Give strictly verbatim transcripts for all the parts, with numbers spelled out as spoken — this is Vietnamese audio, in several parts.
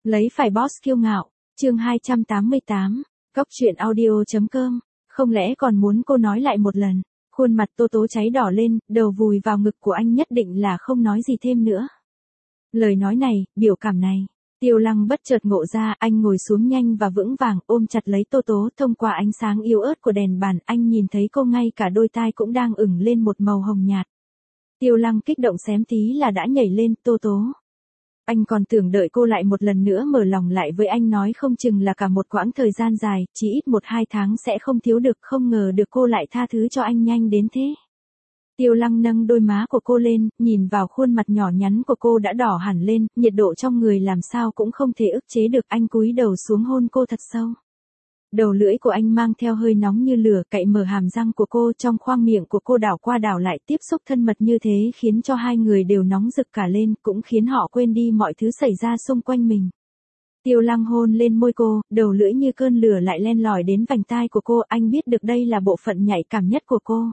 Lấy phải boss kiêu ngạo, chương hai trăm tám mươi tám, Cóc truyện audio.com, không lẽ còn muốn cô nói lại một lần, khuôn mặt Tô Tố cháy đỏ lên, đầu vùi vào ngực của anh nhất định là không nói gì thêm nữa. Lời nói này, biểu cảm này, Tiêu Lăng bất chợt ngộ ra, anh ngồi xuống nhanh và vững vàng, ôm chặt lấy Tô Tố, thông qua ánh sáng yếu ớt của đèn bàn, anh nhìn thấy cô ngay cả đôi tai cũng đang ửng lên một màu hồng nhạt. Tiêu Lăng kích động xém tí là đã nhảy lên, Tô Tố. Anh còn tưởng đợi cô lại một lần nữa mở lòng lại với anh, nói không chừng là cả một quãng thời gian dài, chỉ ít một hai tháng sẽ không thiếu được, không ngờ được cô lại tha thứ cho anh nhanh đến thế. Tiêu Lăng nâng đôi má của cô lên, nhìn vào khuôn mặt nhỏ nhắn của cô đã đỏ hẳn lên, nhiệt độ trong người làm sao cũng không thể ức chế được, anh cúi đầu xuống hôn cô thật sâu. Đầu lưỡi của anh mang theo hơi nóng như lửa, cạy mở hàm răng của cô, trong khoang miệng của cô đảo qua đảo lại, tiếp xúc thân mật như thế khiến cho hai người đều nóng rực cả lên, cũng khiến họ quên đi mọi thứ xảy ra xung quanh mình. Tiêu Lăng hôn lên môi cô, đầu lưỡi như cơn lửa lại len lỏi đến vành tai của cô, anh biết được đây là bộ phận nhạy cảm nhất của cô.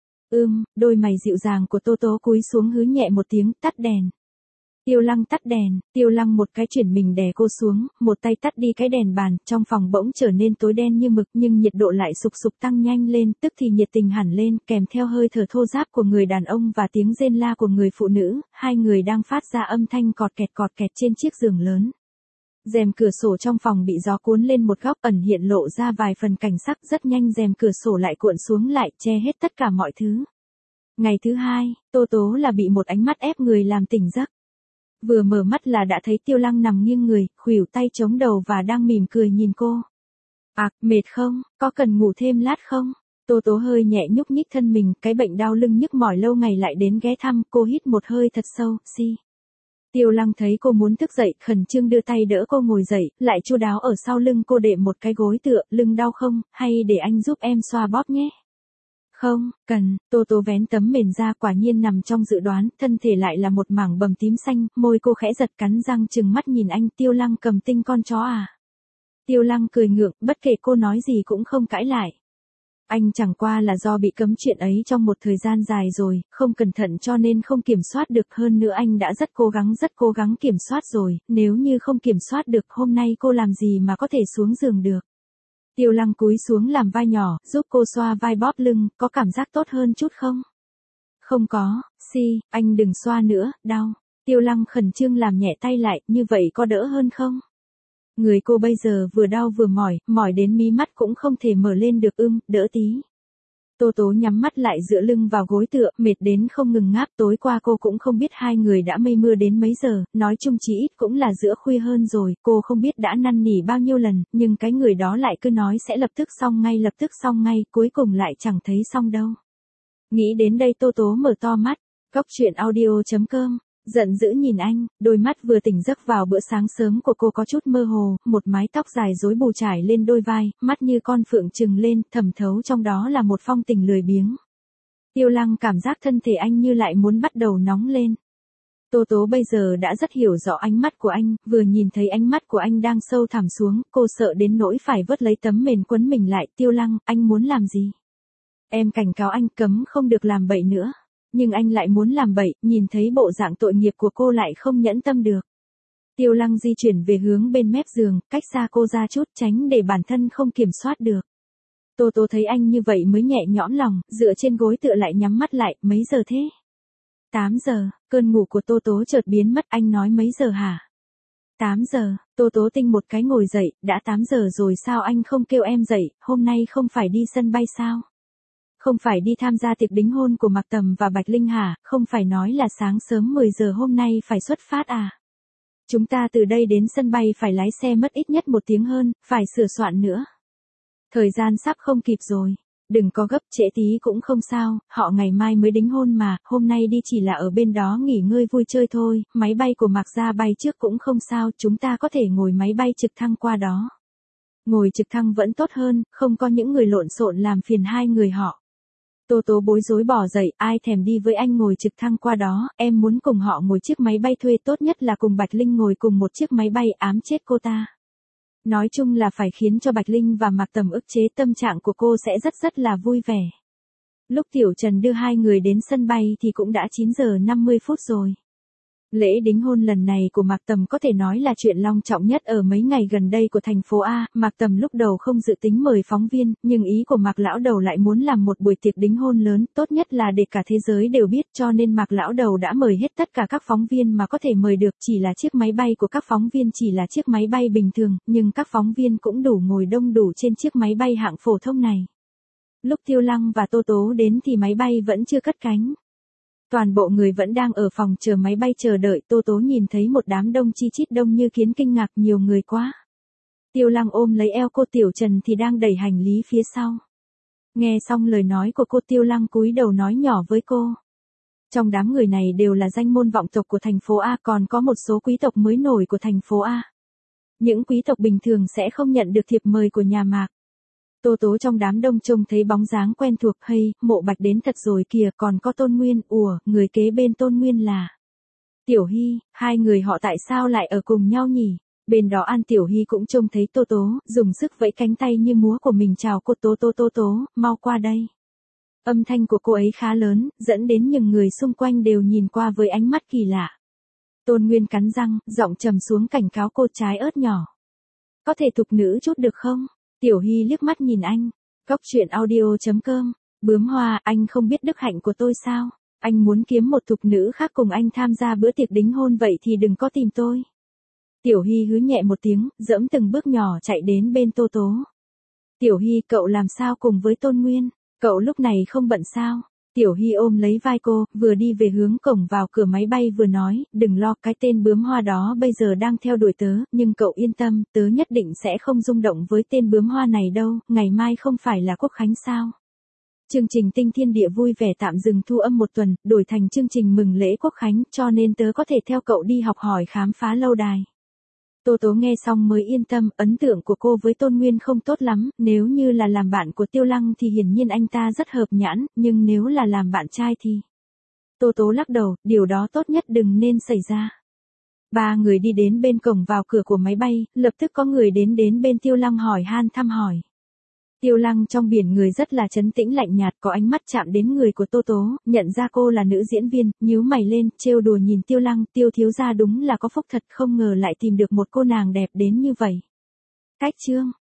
Ưm, đôi mày dịu dàng của Tô Tố cúi xuống hứ nhẹ một tiếng, tắt đèn. Tiêu Lăng tắt đèn, Tiêu Lăng một cái chuyển mình đè cô xuống, một tay tắt đi cái đèn bàn, trong phòng bỗng trở nên tối đen như mực, nhưng nhiệt độ lại sục sục tăng nhanh lên, tức thì nhiệt tình hẳn lên, kèm theo hơi thở thô ráp của người đàn ông và tiếng rên la của người phụ nữ, hai người đang phát ra âm thanh cọt kẹt cọt kẹt trên chiếc giường lớn. Rèm cửa sổ trong phòng bị gió cuốn lên một góc, ẩn hiện lộ ra vài phần cảnh sắc, rất nhanh rèm cửa sổ lại cuộn xuống lại, che hết tất cả mọi thứ. Ngày thứ hai, Tô Tố là bị một ánh mắt ép người làm tỉnh giấc. Vừa mở mắt là đã thấy Tiêu Lăng nằm nghiêng người, khuỷu tay chống đầu và đang mỉm cười nhìn cô. À, mệt không, có cần ngủ thêm lát không? Tô Tố hơi nhẹ nhúc nhích thân mình, cái bệnh đau lưng nhức mỏi lâu ngày lại đến ghé thăm, cô hít một hơi thật sâu, si. Tiêu Lăng thấy cô muốn thức dậy, khẩn trương đưa tay đỡ cô ngồi dậy, lại chu đáo ở sau lưng cô đệm một cái gối tựa, lưng đau không, hay để anh giúp em xoa bóp nhé. Không, cần, Tô Tố vén tấm mền ra, quả nhiên nằm trong dự đoán, thân thể lại là một mảng bầm tím xanh, môi cô khẽ giật, cắn răng trừng mắt nhìn anh. Tiêu Lăng cầm tinh con chó à? Tiêu Lăng cười ngượng, bất kể cô nói gì cũng không cãi lại. Anh chẳng qua là do bị cấm chuyện ấy trong một thời gian dài rồi, không cẩn thận cho nên không kiểm soát được, hơn nữa anh đã rất cố gắng rất cố gắng kiểm soát rồi, nếu như không kiểm soát được hôm nay cô làm gì mà có thể xuống giường được. Tiêu Lăng cúi xuống làm vai nhỏ, giúp cô xoa vai bóp lưng, có cảm giác tốt hơn chút không? Không có, si, anh đừng xoa nữa, đau. Tiêu Lăng khẩn trương làm nhẹ tay lại, như vậy có đỡ hơn không? Người cô bây giờ vừa đau vừa mỏi, mỏi đến mí mắt cũng không thể mở lên được, ưm, đỡ tí. Tô Tố nhắm mắt lại dựa lưng vào gối tựa, mệt đến không ngừng ngáp, tối qua cô cũng không biết hai người đã mây mưa đến mấy giờ, nói chung chỉ ít cũng là giữa khuya hơn rồi, cô không biết đã năn nỉ bao nhiêu lần, nhưng cái người đó lại cứ nói sẽ lập tức xong ngay lập tức xong ngay, cuối cùng lại chẳng thấy xong đâu. Nghĩ đến đây Tô Tố mở to mắt, Cóc truyện audio.com, giận dữ nhìn anh, đôi mắt vừa tỉnh giấc vào bữa sáng sớm của cô có chút mơ hồ, một mái tóc dài rối bù trải lên đôi vai, mắt như con phượng trừng lên, thẩm thấu trong đó là một phong tình lười biếng. Tiêu Lăng cảm giác thân thể anh như lại muốn bắt đầu nóng lên. Tô Tố bây giờ đã rất hiểu rõ ánh mắt của anh, vừa nhìn thấy ánh mắt của anh đang sâu thẳm xuống, cô sợ đến nỗi phải vớt lấy tấm mền quấn mình lại. Tiêu Lăng, anh muốn làm gì? Em cảnh cáo anh cấm không được làm bậy nữa. Nhưng anh lại muốn làm bậy, nhìn thấy bộ dạng tội nghiệp của cô lại không nhẫn tâm được. Tiêu Lăng di chuyển về hướng bên mép giường, cách xa cô ra chút, tránh để bản thân không kiểm soát được. Tô Tố thấy anh như vậy mới nhẹ nhõm lòng, dựa trên gối tựa lại nhắm mắt lại, mấy giờ thế? tám giờ, cơn ngủ của Tô Tố chợt biến mất, anh nói mấy giờ hả? tám giờ, Tô Tố tinh một cái ngồi dậy, đã tám giờ rồi sao anh không kêu em dậy, hôm nay không phải đi sân bay sao? Không phải đi tham gia tiệc đính hôn của Mạc Tầm và Bạch Linh hả, không phải nói là sáng sớm mười giờ hôm nay phải xuất phát à? Chúng ta từ đây đến sân bay phải lái xe mất ít nhất một tiếng hơn, phải sửa soạn nữa. Thời gian sắp không kịp rồi, đừng có gấp, trễ tí cũng không sao, họ ngày mai mới đính hôn mà, hôm nay đi chỉ là ở bên đó nghỉ ngơi vui chơi thôi, máy bay của Mạc Gia bay trước cũng không sao, chúng ta có thể ngồi máy bay trực thăng qua đó. Ngồi trực thăng vẫn tốt hơn, không có những người lộn xộn làm phiền hai người họ. Tô Tố bối rối bỏ dậy, ai thèm đi với anh ngồi trực thăng qua đó, em muốn cùng họ ngồi chiếc máy bay thuê, tốt nhất là cùng Bạch Linh ngồi cùng một chiếc máy bay, ám chết cô ta. Nói chung là phải khiến cho Bạch Linh và Mạc Tầm ức chế, tâm trạng của cô sẽ rất rất là vui vẻ. Lúc Tiểu Trần đưa hai người đến sân bay thì cũng đã chín giờ năm mươi phút rồi. Lễ đính hôn lần này của Mạc Tầm có thể nói là chuyện long trọng nhất ở mấy ngày gần đây của thành phố A. Mạc Tầm lúc đầu không dự tính mời phóng viên, nhưng ý của Mạc Lão Đầu lại muốn làm một buổi tiệc đính hôn lớn, tốt nhất là để cả thế giới đều biết, cho nên Mạc Lão Đầu đã mời hết tất cả các phóng viên mà có thể mời được. Chỉ là chiếc máy bay của các phóng viên chỉ là chiếc máy bay bình thường, nhưng các phóng viên cũng đủ ngồi đông đủ trên chiếc máy bay hạng phổ thông này. Lúc Tiêu Lăng và Tô Tố đến thì máy bay vẫn chưa cất cánh. Toàn bộ người vẫn đang ở phòng chờ máy bay chờ đợi. Tô Tố nhìn thấy một đám đông chi chít đông như kiến, kinh ngạc, nhiều người quá. Tiêu Lăng ôm lấy eo cô Tiểu Trần thì đang đẩy hành lý phía sau. Nghe xong lời nói của cô, Tiêu Lăng cúi đầu nói nhỏ với cô. Trong đám người này đều là danh môn vọng tộc của thành phố A, còn có một số quý tộc mới nổi của thành phố A. Những quý tộc bình thường sẽ không nhận được thiệp mời của nhà Mạc. Tô Tố trong đám đông trông thấy bóng dáng quen thuộc. Hay, Mộ Bạch đến thật rồi kìa, còn có Tôn Nguyên. Ủa, người kế bên Tôn Nguyên là Tiểu Hy, hai người họ tại sao lại ở cùng nhau nhỉ? Bên đó An Tiểu Hy cũng trông thấy Tô Tố, dùng sức vẫy cánh tay như múa của mình chào cô. Tố Tố Tố Tố, mau qua đây. Âm thanh của cô ấy khá lớn, dẫn đến những người xung quanh đều nhìn qua với ánh mắt kỳ lạ. Tôn Nguyên cắn răng, giọng trầm xuống cảnh cáo cô, trái ớt nhỏ. Có thể thục nữ chút được không? Tiểu Hy liếc mắt nhìn anh. Cóc truyện audio chấm com. Bướm Hoa, anh không biết đức hạnh của tôi sao? Anh muốn kiếm một thục nữ khác cùng anh tham gia bữa tiệc đính hôn vậy thì đừng có tìm tôi. Tiểu Hy hứ nhẹ một tiếng, dẫm từng bước nhỏ chạy đến bên Tô Tố. Tiểu Hy, cậu làm sao cùng với Tôn Nguyên? Cậu lúc này không bận sao? Tiểu Hy ôm lấy vai cô, vừa đi về hướng cổng vào cửa máy bay vừa nói, đừng lo, cái tên Bướm Hoa đó bây giờ đang theo đuổi tớ, nhưng cậu yên tâm, tớ nhất định sẽ không rung động với tên Bướm Hoa này đâu. Ngày mai không phải là Quốc Khánh sao? Chương trình Tinh Thiên Địa vui vẻ tạm dừng thu âm một tuần, đổi thành chương trình mừng lễ Quốc Khánh, cho nên tớ có thể theo cậu đi học hỏi khám phá lâu đài. Tô Tố nghe xong mới yên tâm. Ấn tượng của cô với Tôn Nguyên không tốt lắm, nếu như là làm bạn của Tiêu Lăng thì hiển nhiên anh ta rất hợp nhãn, nhưng nếu là làm bạn trai thì... Tô Tố lắc đầu, điều đó tốt nhất đừng nên xảy ra. Ba người đi đến bên cổng vào cửa của máy bay, lập tức có người đến đến bên Tiêu Lăng hỏi han thăm hỏi. Tiêu Lăng trong biển người rất là trấn tĩnh lạnh nhạt, có ánh mắt chạm đến người của Tô Tố, nhận ra cô là nữ diễn viên, nhíu mày lên, trêu đùa nhìn Tiêu Lăng. Tiêu thiếu gia đúng là có phúc thật, không ngờ lại tìm được một cô nàng đẹp đến như vậy. Cách chương